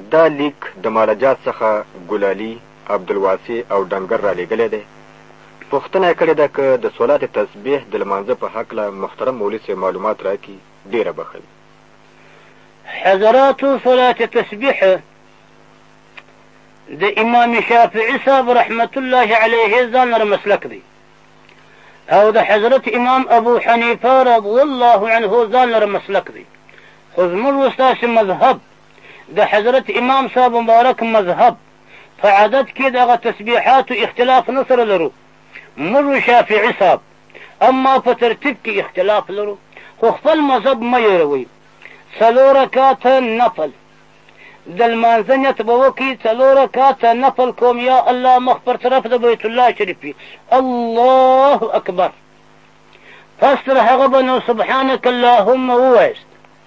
دا لیک د مالجات څخه ګلالي، عبدالواسع او ډنګر را لېږلی دی. پوښتنه یې کړې ده که د صلات تسبیح د لمانځه په هکله محترم مولوي صاحب معلومات راکړي، ډېره بخل. حضراتو، صلات تسبیح د امام شافعي صاحب رحمت الله علیه ځان لره مسلک دی، او د حضرت امام ابو حنیفه رضی الله عنه ځان لره مسلک دی. خو زموږ ستاسې مذهب د حضرت امام صاحب مبارک مذهب په عدد کې دغه تسبیحاتو اختلاف نه سره لرو موږ شافعي صاحب، اما په ترتیب کې اختلاف لرو. خو خپل مذهب مه هېروئ. 4 رکعاته نفل د لمانځه نیت به وکړي، 4 رکعاته نفل کوم یا الله مخ پر طرف د بیت الله شریف الله اکبر. پس تر هغه به نو سبحانک اللهم ووایست،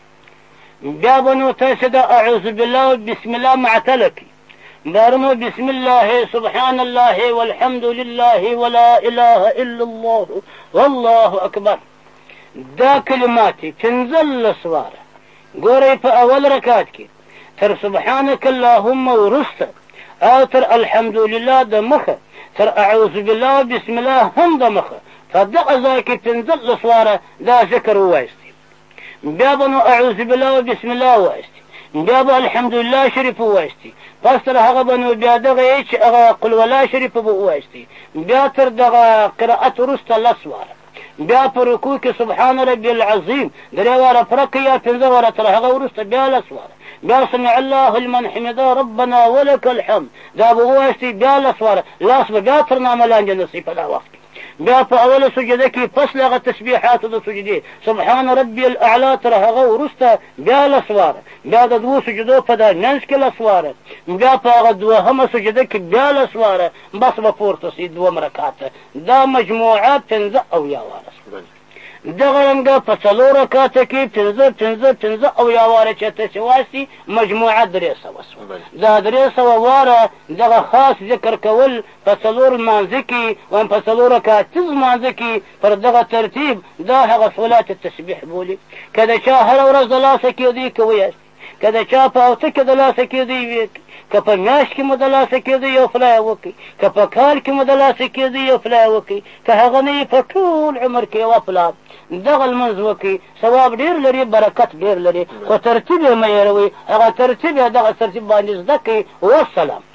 بیا به نو تاسې د اعوذ بالله بسم الله معتله کړي، دارنو بسم الله سبحان الله والحمد لله ولا اله الا الله والله اکبر. دا کلمات 15 واره ګورئ په اول رکعت کې تر سبحانك اللهم ورسته او تر الحمد لله د مخه تر اعوذ بالله بسم الله هم د مخه، فدغه ځای کې 15 واره دا ذکر ووایستي. بیا به نو اعوذ بالله بسم الله ووایستي، بیا به الحمد لله شریف ووایستي، پس تر هغه به نو بیا دغه چې هغه قل ولا شریف به ووایستي، بیا تر دغه قرأت وروسته 10 واره، بیا په رکوع کې سبحان ربي العظیم 3 واره فرق یا 15 واره، تر هغه وروسته بیا 10 واره، بیا سمع الله لمن حمده ربنا ولك الحمد دا به ووایستي، بیا 10 واره، لاس به بیا تر نامه لاندې نصي په دا وخت. بیا په اوله سجده کې پس له هغه تسبیحاتو د سجدې سبحان ربي الاعلى تر هغه وروسته بیا 10 واره، بیا د 2 سجدو په دا منځ کې 10 واره، بیا په هغه 2مه سجده کې بیا 10 واره، بس به پورته سي 2 رکعاته. دا مجموعه 15 واره. دغه رنګه په 4 رکعاته کې 15 واره چې تاسې وایستي مجموعه 300 شوه. دا 300 واره دغه خاص ذکر کول په 4 لمانځه کې و په 4 رکعاتیز لمانځه کې پر دغه ترتیب دا هغه صلات التسبیح بولي. که د چا هره ورځ د لاسه کېدی که ویاست، که د چا په اوته کې د لاسه کېدی، که په میاشت کې مو د لاسه کېدی یو فلای وکړي، که په کال کې مو د لاسه کېدی یو فلای وکړي، که هغه نه په ټول عمر کې یوه فلا دغه لمونځ وکړي، ثواب ډېر لري، برکت ډېر لري. خو ترتیب یې مه هېروئ، هغه ترتیب یې دغه ترتیب باندې زده کړئ. والسلام.